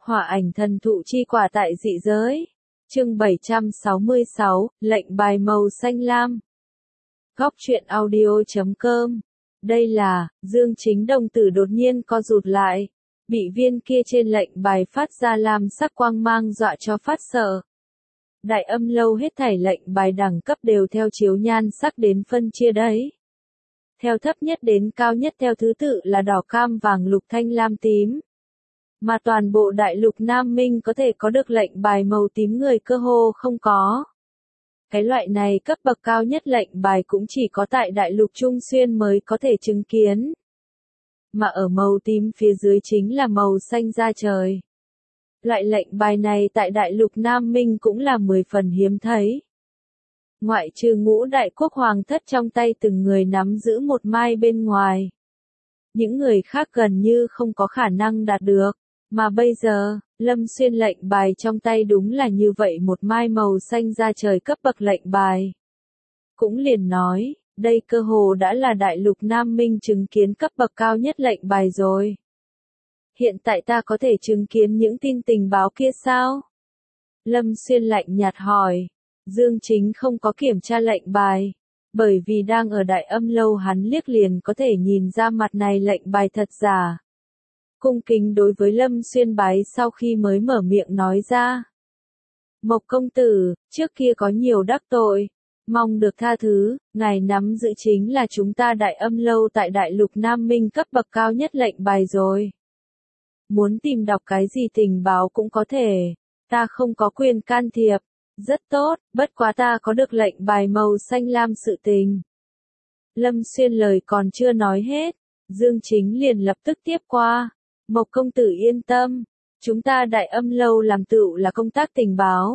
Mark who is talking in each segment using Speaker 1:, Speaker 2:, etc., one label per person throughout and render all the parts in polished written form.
Speaker 1: Hỏa ảnh thần thụ chi quả tại dị giới. Chương 766, lệnh bài màu xanh lam. Góc truyện audio.com. Đây là, Dương Chính đồng tử đột nhiên co rụt lại. Bị viên kia trên lệnh bài phát ra lam sắc quang mang dọa cho phát sợ. Đại Âm Lâu hết thảy lệnh bài đẳng cấp đều theo chiếu nhan sắc đến phân chia đấy. Theo thấp nhất đến cao nhất theo thứ tự là đỏ cam vàng lục thanh lam tím. Mà toàn bộ đại lục Nam Minh có thể có được lệnh bài màu tím người cơ hồ không có. Cái loại này cấp bậc cao nhất lệnh bài cũng chỉ có tại đại lục Trung Xuyên mới có thể chứng kiến. Mà ở màu tím phía dưới chính là màu xanh da trời. Loại lệnh bài này tại đại lục Nam Minh cũng là 10 phần hiếm thấy. Ngoại trừ Ngũ đại quốc hoàng thất trong tay từng người nắm giữ một mai bên ngoài. Những người khác gần như không có khả năng đạt được. Mà bây giờ, Lâm Xuyên lệnh bài trong tay đúng là như vậy một mai màu xanh da trời cấp bậc lệnh bài. Cũng liền nói, đây cơ hồ đã là đại lục Nam Minh chứng kiến cấp bậc cao nhất lệnh bài rồi. Hiện tại ta có thể chứng kiến những tin tình báo kia sao? Lâm Xuyên lạnh nhạt hỏi. Dương Chính không có kiểm tra lệnh bài. Bởi vì đang ở Đại Âm Lâu hắn liếc liền có thể nhìn ra mặt này lệnh bài thật giả. Cung kính đối với Lâm Xuyên bái sau khi mới mở miệng nói ra. Mộc công tử, trước kia có nhiều đắc tội. Mong được tha thứ, ngài nắm giữ chính là chúng ta Đại Âm Lâu tại Đại lục Nam Minh cấp bậc cao nhất lệnh bài rồi. Muốn tìm đọc cái gì tình báo cũng có thể. Ta không có quyền can thiệp. Rất tốt, bất quá ta có được lệnh bài màu xanh lam sự tình. Lâm Xuyên lời còn chưa nói hết. Dương Chính liền lập tức tiếp qua. Mộc công tử yên tâm. Chúng ta Đại Âm Lâu làm tựu là công tác tình báo.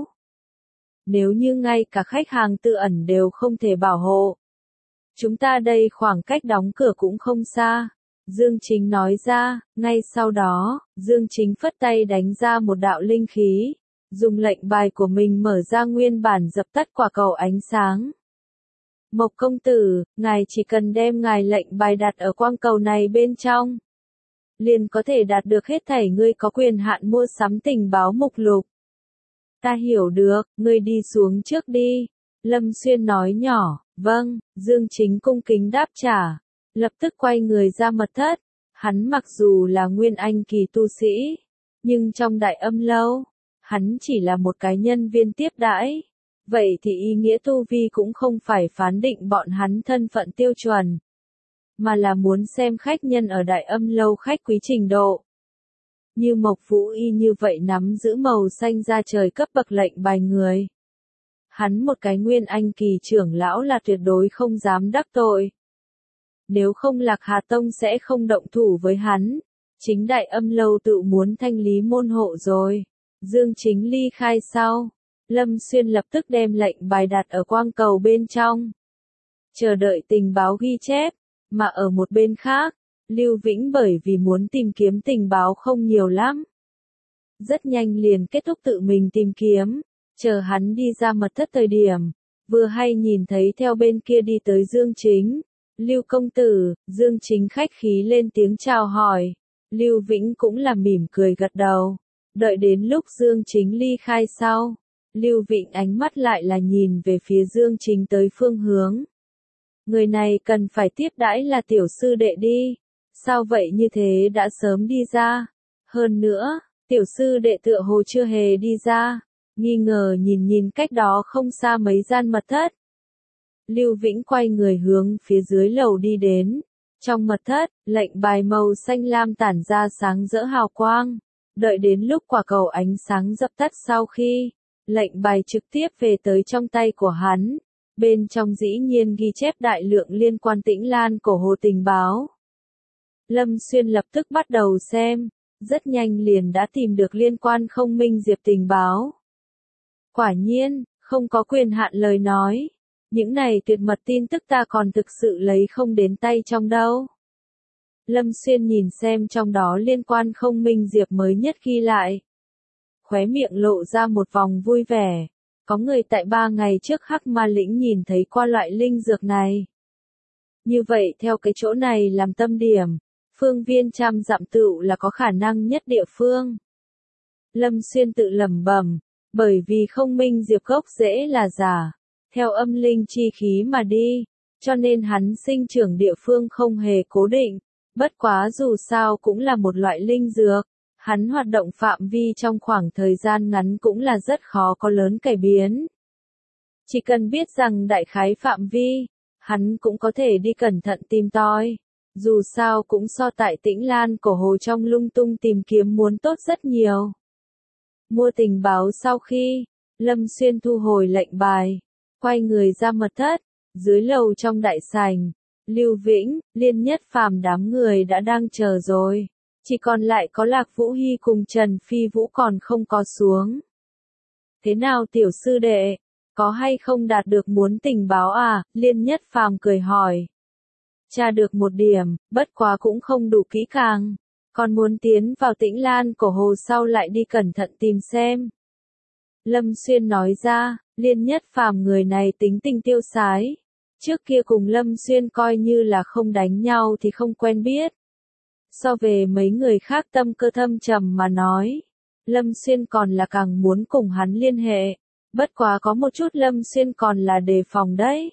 Speaker 1: Nếu như ngay cả khách hàng tự ẩn đều không thể bảo hộ. Chúng ta đây khoảng cách đóng cửa cũng không xa. Dương Chính nói ra, ngay sau đó, Dương Chính phất tay đánh ra một đạo linh khí. Dùng lệnh bài của mình mở ra nguyên bản dập tắt quả cầu ánh sáng. Mộc công tử, ngài chỉ cần đem ngài lệnh bài đặt ở quang cầu này bên trong. Liền có thể đạt được hết thảy ngươi có quyền hạn mua sắm tình báo mục lục. Ta hiểu được, ngươi đi xuống trước đi. Lâm Xuyên nói nhỏ, vâng, Dương Chính cung kính đáp trả. Lập tức quay người ra mật thất. Hắn mặc dù là nguyên anh kỳ tu sĩ, nhưng trong Đại Âm Lâu, hắn chỉ là một cái nhân viên tiếp đãi. Vậy thì ý nghĩa tu vi cũng không phải phán định bọn hắn thân phận tiêu chuẩn, mà là muốn xem khách nhân ở Đại Âm Lâu khách quý trình độ. Như Mộc Vũ Y như vậy nắm giữ màu xanh da trời cấp bậc lệnh bài người. Hắn một cái nguyên anh kỳ trưởng lão là tuyệt đối không dám đắc tội. Nếu không Lạc Hà Tông sẽ không động thủ với hắn. Chính Đại Âm Lâu tự muốn thanh lý môn hộ rồi. Dương Chính ly khai sau. Lâm Xuyên lập tức đem lệnh bài đặt ở quang cầu bên trong. Chờ đợi tình báo ghi chép. Mà ở một bên khác, Lưu Vĩnh bởi vì muốn tìm kiếm tình báo không nhiều lắm. Rất nhanh liền kết thúc tự mình tìm kiếm. Chờ hắn đi ra mật thất thời điểm. Vừa hay nhìn thấy theo bên kia đi tới Dương Chính. Lưu công tử, Dương Chính khách khí lên tiếng chào hỏi. Lưu Vĩnh cũng là mỉm cười gật đầu. Đợi đến lúc Dương Chính ly khai sau. Lưu Vĩnh ánh mắt lại là nhìn về phía Dương Chính tới phương hướng. Người này cần phải tiếp đãi là tiểu sư đệ đi. Sao vậy như thế đã sớm đi ra. Hơn nữa, tiểu sư đệ tựa hồ chưa hề đi ra. Nghi ngờ nhìn cách đó không xa mấy gian mật thất. Lưu Vĩnh quay người hướng phía dưới lầu đi đến. Trong mật thất, lệnh bài màu xanh lam tản ra sáng rỡ hào quang. Đợi đến lúc quả cầu ánh sáng dập tắt sau khi, lệnh bài trực tiếp về tới trong tay của hắn. Bên trong dĩ nhiên ghi chép đại lượng liên quan Tĩnh Lan cổ hồ tình báo. Lâm Xuyên lập tức bắt đầu xem. Rất nhanh liền đã tìm được liên quan Không Minh Diệp tình báo. Quả nhiên, không có quyền hạn lời nói. Những này tuyệt mật tin tức ta còn thực sự lấy không đến tay trong đâu. Lâm Xuyên nhìn xem trong đó liên quan Không Minh Diệp mới nhất ghi lại. Khóe miệng lộ ra một vòng vui vẻ. Có người tại 3 ngày trước Hắc Ma Lĩnh nhìn thấy qua loại linh dược này. Như vậy theo cái chỗ này làm tâm điểm, phương viên trăm dặm tựu là có khả năng nhất địa phương. Lâm Xuyên tự lẩm bẩm, bởi vì không minh diệp gốc rễ là giả, theo âm linh chi khí mà đi, cho nên hắn sinh trưởng địa phương không hề cố định, bất quá dù sao cũng là một loại linh dược, hắn hoạt động phạm vi trong khoảng thời gian ngắn cũng là rất khó có lớn cải biến. Chỉ cần biết rằng đại khái phạm vi, hắn cũng có thể đi cẩn thận tìm tòi. Dù sao cũng so tại Tĩnh Lan Cổ Hồ trong lung tung tìm kiếm muốn tốt rất nhiều. Mua tình báo sau khi, Lâm Xuyên thu hồi lệnh bài, quay người ra mật thất, dưới lầu trong đại sảnh, Lưu Vĩnh, Liên Nhất Phàm đám người đã đang chờ rồi. Chỉ còn lại có Lạc Vũ Hy cùng Trần Phi Vũ còn không có xuống. Thế nào tiểu sư đệ, có hay không đạt được muốn tình báo à? Liên Nhất Phàm cười hỏi. Tra được một điểm, bất quá cũng không đủ kỹ càng. Còn muốn tiến vào Tĩnh Lan Cổ Hồ sau lại đi cẩn thận tìm xem. Lâm Xuyên nói ra, Liên Nhất Phàm người này tính tình tiêu sái. Trước kia cùng Lâm Xuyên coi như là không đánh nhau thì không quen biết. So về mấy người khác tâm cơ thâm trầm mà nói, Lâm Xuyên còn là càng muốn cùng hắn liên hệ. Bất quá có một chút Lâm Xuyên còn là đề phòng đấy.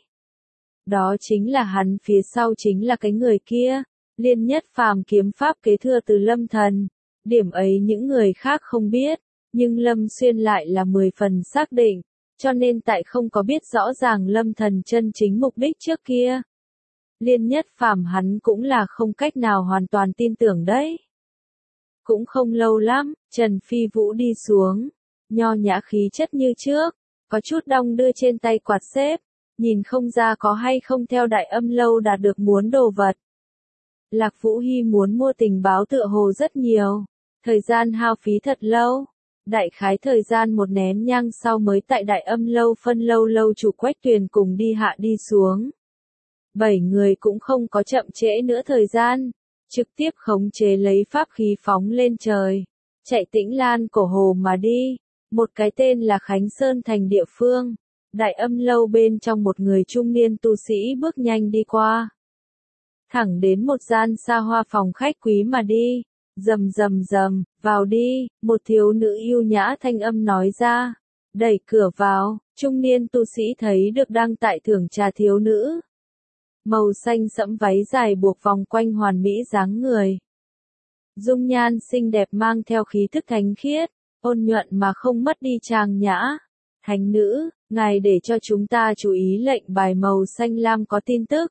Speaker 1: Đó chính là hắn phía sau chính là cái người kia, Liên Nhất Phàm kiếm pháp kế thừa từ Lâm Thần. Điểm ấy những người khác không biết, nhưng Lâm Xuyên lại là 10 phần xác định, cho nên tại không có biết rõ ràng Lâm Thần chân chính mục đích trước kia. Liên Nhất Phàm hắn cũng là không cách nào hoàn toàn tin tưởng đấy. Cũng không lâu lắm, Trần Phi Vũ đi xuống, nho nhã khí chất như trước, có chút đong đưa trên tay quạt xếp, nhìn không ra có hay không theo Đại Âm lâu đạt được muốn đồ vật. Lạc Vũ Hy muốn mua tình báo tựa hồ rất nhiều, thời gian hao phí thật lâu. Đại khái thời gian một nén nhang sau mới tại Đại Âm lâu phân lâu chủ Quách Tuyền cùng đi hạ đi xuống. 7 người cũng không có chậm trễ nữa thời gian, trực tiếp khống chế lấy pháp khí phóng lên trời, chạy Tĩnh Lan Cổ Hồ mà đi, một cái tên là Khánh Sơn thành địa phương. Đại Âm lâu bên trong một người trung niên tu sĩ bước nhanh đi qua, thẳng đến một gian xa hoa phòng khách quý mà đi. Rầm rầm rầm, vào đi, một thiếu nữ yêu nhã thanh âm nói ra. Đẩy cửa vào, trung niên tu sĩ thấy được đang tại thưởng trà thiếu nữ. Màu xanh sẫm váy dài buộc vòng quanh hoàn mỹ dáng người. Dung nhan xinh đẹp mang theo khí thức thánh khiết, ôn nhuận mà không mất đi trang nhã. Thánh nữ, ngài để cho chúng ta chú ý lệnh bài màu xanh lam có tin tức.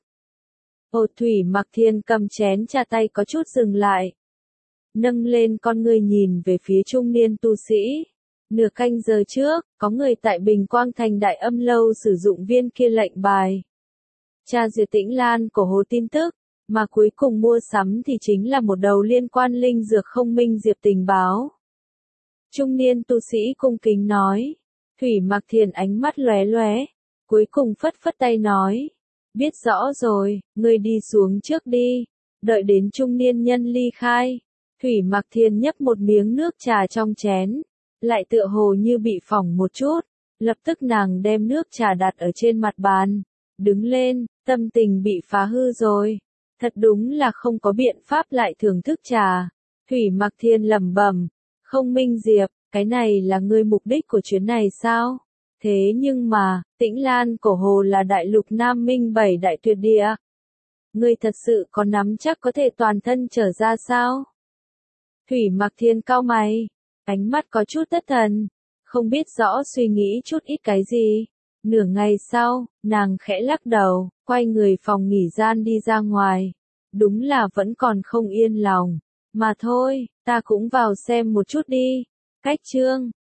Speaker 1: Hồ Thủy Mặc Thiên cầm chén trà tay có chút dừng lại. Nâng lên con người nhìn về phía trung niên tu sĩ. Nửa canh giờ trước, có người tại Bình Quang Thành Đại Âm lâu sử dụng viên kia lệnh bài. Tra duyệt Tĩnh Lan Cổ Hồ tin tức, mà cuối cùng mua sắm thì chính là một đầu liên quan linh dược không minh diệp tình báo. Trung niên tu sĩ cung kính nói. Thủy Mặc Thiền ánh mắt lóe lóe, cuối cùng phất phất tay nói. Biết rõ rồi, ngươi đi xuống trước đi, đợi đến trung niên nhân ly khai. Thủy Mặc Thiền nhấp một miếng nước trà trong chén, lại tựa hồ như bị phỏng một chút, lập tức nàng đem nước trà đặt ở trên mặt bàn, đứng lên, tâm tình bị phá hư rồi, thật đúng là không có biện pháp lại thưởng thức trà. Thủy Mặc Thiền lẩm bẩm, không minh diệp, cái này là ngươi mục đích của chuyến này sao? Thế nhưng mà, Tĩnh Lan Cổ Hồ là đại lục Nam Minh 7 đại tuyệt địa. Ngươi thật sự có nắm chắc có thể toàn thân trở ra sao? Thủy Mặc Thiên cau mày, ánh mắt có chút thất thần, không biết rõ suy nghĩ chút ít cái gì. Nửa ngày sau, nàng khẽ lắc đầu, quay người phòng nghỉ gian đi ra ngoài. Đúng là vẫn còn không yên lòng. Mà thôi, ta cũng vào xem một chút đi. Cách chương